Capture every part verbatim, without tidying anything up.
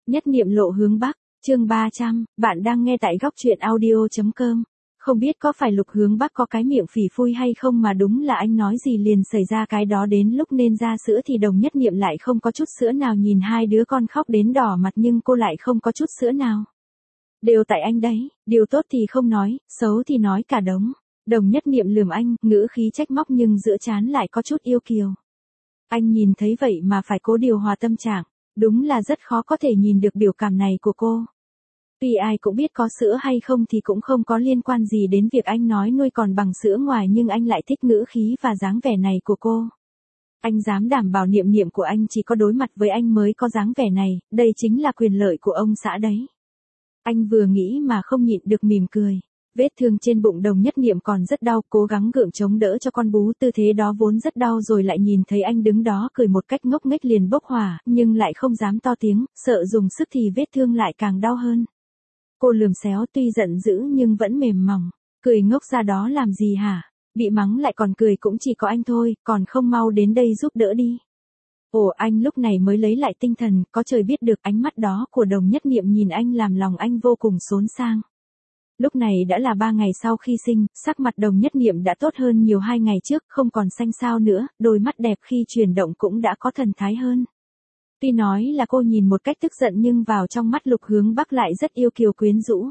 Nhất niệm lộ hướng Bắc, chương ba trăm, bạn đang nghe tại góc truyện audio.com. Không biết có phải Lục Hướng Bắc có cái miệng phỉ phui hay không mà đúng là anh nói gì liền xảy ra cái đó, đến lúc nên ra sữa thì Đồng Nhất Niệm lại không có chút sữa nào, nhìn hai đứa con khóc đến đỏ mặt nhưng cô lại không có chút sữa nào. Đều tại anh đấy, điều tốt thì không nói, xấu thì nói cả đống. Đồng Nhất Niệm lườm anh, ngữ khí trách móc nhưng giữa trán lại có chút yêu kiều. Anh nhìn thấy vậy mà phải cố điều hòa tâm trạng, đúng là rất khó có thể nhìn được biểu cảm này của cô. Tuy ai cũng biết có sữa hay không thì cũng không có liên quan gì đến việc anh nói nuôi còn bằng sữa ngoài, nhưng anh lại thích ngữ khí và dáng vẻ này của cô. Anh dám đảm bảo Niệm Niệm của anh chỉ có đối mặt với anh mới có dáng vẻ này, đây chính là quyền lợi của ông xã đấy. Anh vừa nghĩ mà không nhịn được mỉm cười. Vết thương trên bụng Đồng Nhất Niệm còn rất đau, cố gắng gượng chống đỡ cho con bú, tư thế đó vốn rất đau rồi lại nhìn thấy anh đứng đó cười một cách ngốc nghếch liền bốc hỏa, nhưng lại không dám to tiếng, sợ dùng sức thì vết thương lại càng đau hơn. Cô lườm xéo, tuy giận dữ nhưng vẫn mềm mỏng, cười ngốc ra đó làm gì hả? Bị mắng lại còn cười cũng chỉ có anh thôi, còn không mau đến đây giúp đỡ đi. Ồ, anh lúc này mới lấy lại tinh thần, có trời biết được ánh mắt đó của Đồng Nhất Niệm nhìn anh làm lòng anh vô cùng xốn sang. Lúc này đã là ba ngày sau khi sinh, sắc mặt Đồng Nhất Niệm đã tốt hơn nhiều hai ngày trước, không còn xanh xao nữa, đôi mắt đẹp khi chuyển động cũng đã có thần thái hơn. Tuy nói là cô nhìn một cách tức giận nhưng vào trong mắt Lục Hướng Bắc lại rất yêu kiều quyến rũ.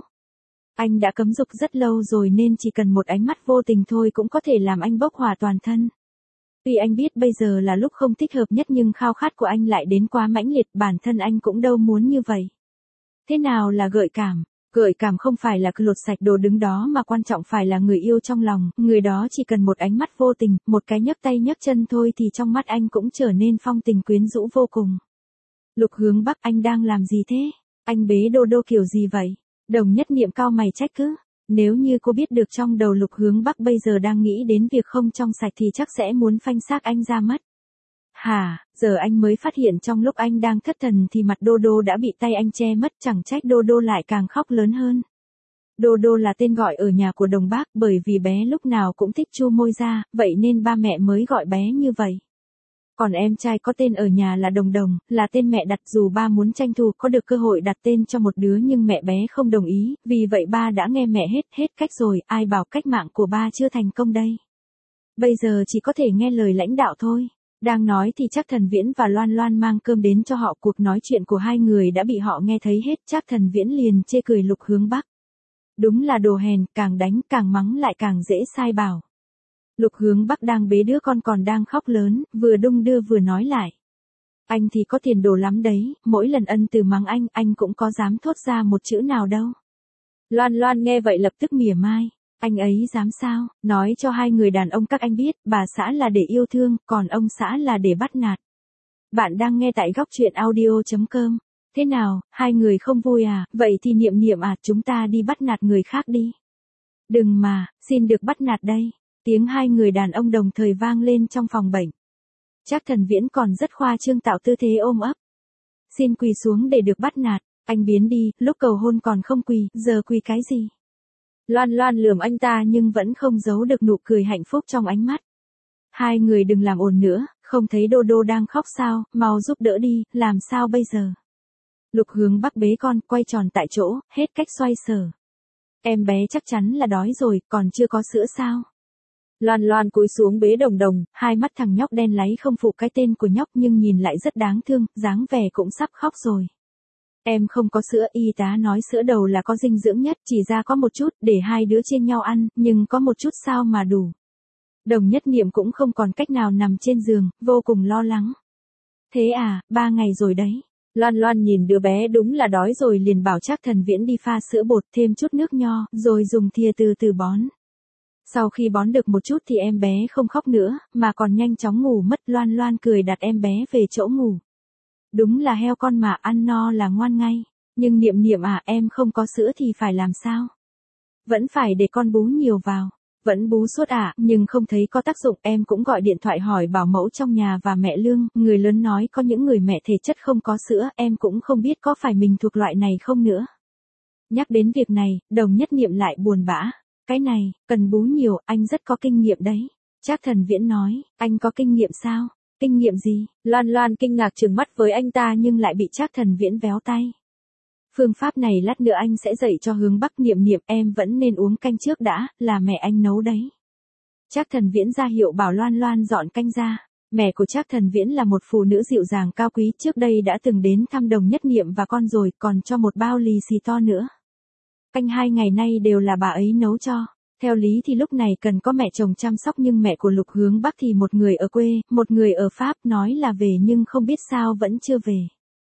Anh đã cấm dục rất lâu rồi nên chỉ cần một ánh mắt vô tình thôi cũng có thể làm anh bốc hỏa toàn thân. Tuy anh biết bây giờ là lúc không thích hợp nhất nhưng khao khát của anh lại đến quá mãnh liệt, bản thân anh cũng đâu muốn như vậy. Thế nào là gợi cảm? Gợi cảm không phải là cứ lột sạch đồ đứng đó mà quan trọng phải là người yêu trong lòng, người đó chỉ cần một ánh mắt vô tình, một cái nhấc tay nhấc chân thôi thì trong mắt anh cũng trở nên phong tình quyến rũ vô cùng. Lục Hướng Bắc, anh đang làm gì thế? Anh bế đô đô kiểu gì vậy? Đồng Nhất Niệm cau mày trách cứ. Nếu như cô biết được trong đầu Lục Hướng Bắc bây giờ đang nghĩ đến việc không trong sạch thì chắc sẽ muốn phanh xác anh ra mất. Hả, giờ anh mới phát hiện trong lúc anh đang thất thần thì mặt Đô Đô đã bị tay anh che mất, chẳng trách Đô Đô lại càng khóc lớn hơn. Đô Đô là tên gọi ở nhà của Đồng Bác, bởi vì bé lúc nào cũng thích chu môi ra, vậy nên ba mẹ mới gọi bé như vậy. Còn em trai có tên ở nhà là Đồng Đồng, là tên mẹ đặt, dù ba muốn tranh thủ có được cơ hội đặt tên cho một đứa nhưng mẹ bé không đồng ý, vì vậy ba đã nghe mẹ hết, hết cách rồi, ai bảo cách mạng của ba chưa thành công đây. Bây giờ chỉ có thể nghe lời lãnh đạo thôi. Đang nói thì Trác Thần Viễn và Loan Loan mang cơm đến cho họ, cuộc nói chuyện của hai người đã bị họ nghe thấy hết. Trác Thần Viễn liền chê cười Lục Hướng Bắc. Đúng là đồ hèn, càng đánh càng mắng lại càng dễ sai bảo. Lục Hướng Bắc đang bế đứa con còn đang khóc lớn, vừa đung đưa vừa nói lại. Anh thì có tiền đồ lắm đấy, mỗi lần ân từ mắng anh, anh cũng có dám thốt ra một chữ nào đâu. Loan Loan nghe vậy lập tức mỉa mai. Anh ấy dám sao, nói cho hai người đàn ông các anh biết, bà xã là để yêu thương, còn ông xã là để bắt nạt. Bạn đang nghe tại góc truyện audio.com. Thế nào, hai người không vui à, vậy thì Niệm Niệm à, chúng ta đi bắt nạt người khác đi. Đừng mà, xin được bắt nạt đây. Tiếng hai người đàn ông đồng thời vang lên trong phòng bệnh. Trác Thần Viễn còn rất khoa trương tạo tư thế ôm ấp. Xin quỳ xuống để được bắt nạt, anh biến đi, lúc cầu hôn còn không quỳ, giờ quỳ cái gì? Loan Loan lườm anh ta nhưng vẫn không giấu được nụ cười hạnh phúc trong ánh mắt. Hai người đừng làm ồn nữa, không thấy Đô Đô đang khóc sao, mau giúp đỡ đi, làm sao bây giờ? Lục Hướng Bắc bế con, quay tròn tại chỗ, hết cách xoay sở. Em bé chắc chắn là đói rồi, còn chưa có sữa sao? Loan Loan cúi xuống bế Đồng Đồng, hai mắt thằng nhóc đen láy không phụ cái tên của nhóc nhưng nhìn lại rất đáng thương, dáng vẻ cũng sắp khóc rồi. Em không có sữa, y tá nói sữa đầu là có dinh dưỡng nhất, chỉ ra có một chút, để hai đứa chia nhau ăn, nhưng có một chút sao mà đủ. Đồng Nhất Niệm cũng không còn cách nào nằm trên giường, vô cùng lo lắng. Thế à, ba ngày rồi đấy. Loan Loan nhìn đứa bé đúng là đói rồi liền bảo Trác Thần Viễn đi pha sữa bột thêm chút nước nho, rồi dùng thìa từ từ bón. Sau khi bón được một chút thì em bé không khóc nữa, mà còn nhanh chóng ngủ mất. Loan Loan cười đặt em bé về chỗ ngủ. Đúng là heo con mà, ăn no là ngoan ngay. Nhưng Niệm Niệm à, em không có sữa thì phải làm sao? Vẫn phải để con bú nhiều vào. Vẫn bú suốt à, nhưng không thấy có tác dụng. Em cũng gọi điện thoại hỏi bảo mẫu trong nhà và mẹ Lương, người lớn nói có những người mẹ thể chất không có sữa, em cũng không biết có phải mình thuộc loại này không nữa. Nhắc đến việc này, Đồng Nhất Niệm lại buồn bã. Cái này, cần bú nhiều, anh rất có kinh nghiệm đấy. Trác Thần Viễn nói, anh có kinh nghiệm sao? Kinh nghiệm gì? Loan Loan kinh ngạc trừng mắt với anh ta nhưng lại bị Trác Thần Viễn véo tay. Phương pháp này lát nữa anh sẽ dạy cho Hướng Bắc. Niệm Niệm, em vẫn nên uống canh trước đã, là mẹ anh nấu đấy. Trác Thần Viễn ra hiệu bảo Loan Loan dọn canh ra. Mẹ của Trác Thần Viễn là một phụ nữ dịu dàng cao quý, trước đây đã từng đến thăm Đồng Nhất Niệm và con rồi, còn cho một bao lì xì to nữa. Canh hai ngày nay đều là bà ấy nấu cho. Theo lý thì lúc này cần có mẹ chồng chăm sóc, nhưng mẹ của Lục Hướng Bắc thì một người ở quê, một người ở Pháp, nói là về nhưng không biết sao vẫn chưa về.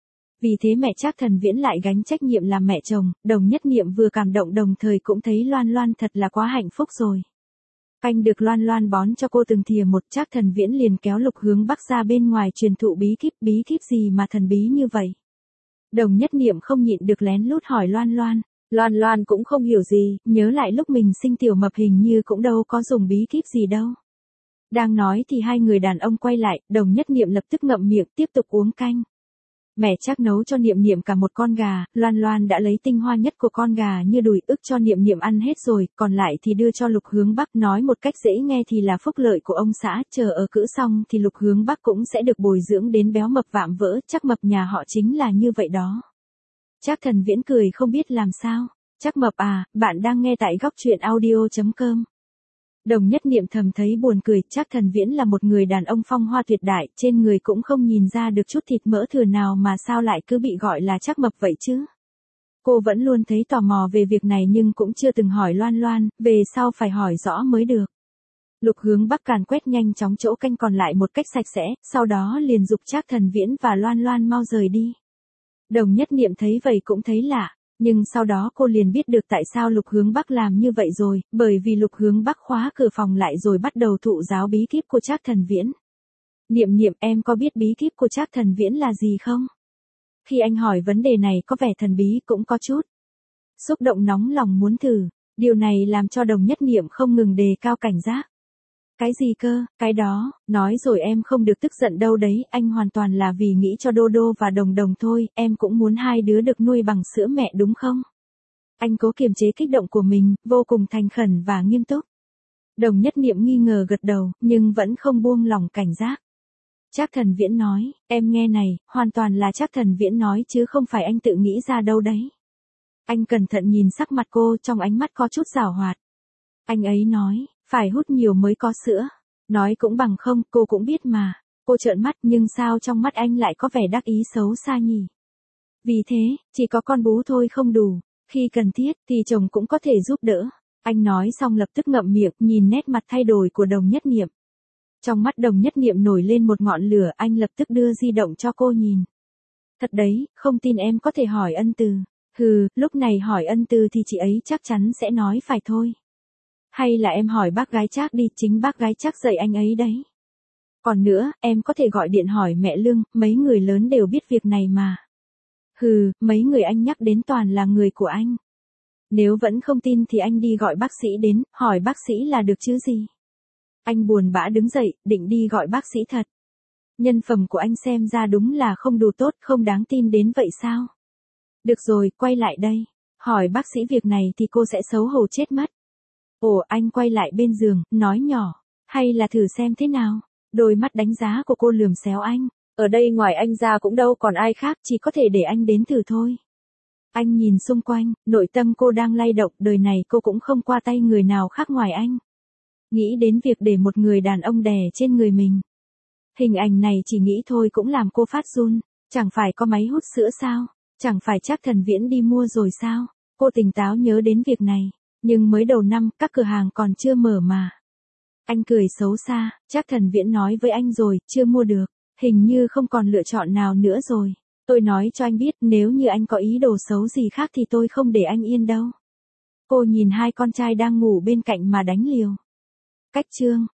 Vì thế mẹ Trác Thần Viễn lại gánh trách nhiệm làm mẹ chồng. Đồng Nhất Niệm vừa cảm động đồng thời cũng thấy Loan Loan thật là quá hạnh phúc rồi. Canh được Loan Loan bón cho cô từng thìa một, Trác Thần Viễn liền kéo Lục Hướng Bắc ra bên ngoài truyền thụ bí kíp. Bí kíp gì mà thần bí như vậy? Đồng Nhất Niệm không nhịn được lén lút hỏi Loan Loan. Loan Loan cũng không hiểu gì, nhớ lại lúc mình sinh tiểu mập hình như cũng đâu có dùng bí kíp gì đâu. Đang nói thì hai người đàn ông quay lại, Đồng Nhất Niệm lập tức ngậm miệng tiếp tục uống canh. Mẹ Trác nấu cho Niệm Niệm cả một con gà, Loan Loan đã lấy tinh hoa nhất của con gà như đùi ức cho Niệm Niệm ăn hết rồi, còn lại thì đưa cho Lục Hướng Bắc. Nói một cách dễ nghe thì là phúc lợi của ông xã, chờ ở cữ xong thì Lục Hướng Bắc cũng sẽ được bồi dưỡng đến béo mập vạm vỡ, Trác mập nhà họ chính là như vậy đó. Trác Thần Viễn cười không biết làm sao. Trác mập à, bạn đang nghe tại góc truyện audio chấm com. Đồng Nhất Niệm thầm thấy buồn cười, Trác Thần Viễn là một người đàn ông phong hoa tuyệt đại, trên người cũng không nhìn ra được chút thịt mỡ thừa nào mà sao lại cứ bị gọi là Trác mập vậy chứ. Cô vẫn luôn thấy tò mò về việc này nhưng cũng chưa từng hỏi Loan Loan, về sau phải hỏi rõ mới được. Lục Hướng Bắc càn quét nhanh chóng chỗ canh còn lại một cách sạch sẽ, sau đó liền giục Trác Thần Viễn và Loan Loan mau rời đi. Đồng Nhất Niệm thấy vậy cũng thấy lạ. Nhưng sau đó cô liền biết được tại sao Lục Hướng Bắc làm như vậy rồi, bởi vì Lục Hướng Bắc khóa cửa phòng lại rồi bắt đầu thụ giáo bí kíp của Trác Thần Viễn. Niệm Niệm, em có biết bí kíp của Trác Thần Viễn là gì không? Khi anh hỏi vấn đề này có vẻ thần bí cũng có chút xúc động, nóng lòng muốn thử. Điều này làm cho Đồng Nhất Niệm không ngừng đề cao cảnh giác. Cái gì cơ, cái đó, nói rồi em không được tức giận đâu đấy, anh hoàn toàn là vì nghĩ cho Đô Đô và Đồng Đồng thôi, em cũng muốn hai đứa được nuôi bằng sữa mẹ đúng không? Anh cố kiềm chế kích động của mình, vô cùng thành khẩn và nghiêm túc. Đồng Nhất Niệm nghi ngờ gật đầu, nhưng vẫn không buông lỏng cảnh giác. Trác Thần Viễn nói, em nghe này, hoàn toàn là Trác Thần Viễn nói chứ không phải anh tự nghĩ ra đâu đấy. Anh cẩn thận nhìn sắc mặt cô, trong ánh mắt có chút giảo hoạt. Anh ấy nói, phải hút nhiều mới có sữa. Nói cũng bằng không, cô cũng biết mà. Cô trợn mắt, nhưng sao trong mắt anh lại có vẻ đắc ý xấu xa nhỉ? Vì thế, chỉ có con bú thôi không đủ. Khi cần thiết, thì chồng cũng có thể giúp đỡ. Anh nói xong lập tức ngậm miệng, nhìn nét mặt thay đổi của Đồng Nhất Niệm. Trong mắt Đồng Nhất Niệm nổi lên một ngọn lửa, anh lập tức đưa di động cho cô nhìn. Thật đấy, không tin em có thể hỏi Ân Từ. Hừ, lúc này hỏi Ân Từ thì chị ấy chắc chắn sẽ nói phải thôi. Hay là em hỏi bác gái Trác đi, chính bác gái Trác dạy anh ấy đấy. Còn nữa, em có thể gọi điện hỏi mẹ Lương, mấy người lớn đều biết việc này mà. Hừ, mấy người anh nhắc đến toàn là người của anh. Nếu vẫn không tin thì anh đi gọi bác sĩ đến, hỏi bác sĩ là được chứ gì. Anh buồn bã đứng dậy, định đi gọi bác sĩ thật. Nhân phẩm của anh xem ra đúng là không đủ tốt, không đáng tin đến vậy sao? Được rồi, quay lại đây. Hỏi bác sĩ việc này thì cô sẽ xấu hổ chết mất. Ồ, anh quay lại bên giường, nói nhỏ. Hay là thử xem thế nào? Đôi mắt đánh giá của cô lườm xéo anh. Ở đây ngoài anh ra cũng đâu còn ai khác, chỉ có thể để anh đến thử thôi. Anh nhìn xung quanh, nội tâm cô đang lay động, đời này cô cũng không qua tay người nào khác ngoài anh. Nghĩ đến việc để một người đàn ông đè trên người mình. Hình ảnh này chỉ nghĩ thôi cũng làm cô phát run. Chẳng phải có máy hút sữa sao? Chẳng phải Trác Thần Viễn đi mua rồi sao? Cô tỉnh táo nhớ đến việc này. Nhưng mới đầu năm, các cửa hàng còn chưa mở mà. Anh cười xấu xa, Trác Thần Viễn nói với anh rồi, chưa mua được. Hình như không còn lựa chọn nào nữa rồi. Tôi nói cho anh biết, nếu như anh có ý đồ xấu gì khác thì tôi không để anh yên đâu. Cô nhìn hai con trai đang ngủ bên cạnh mà đánh liều. Cách chương.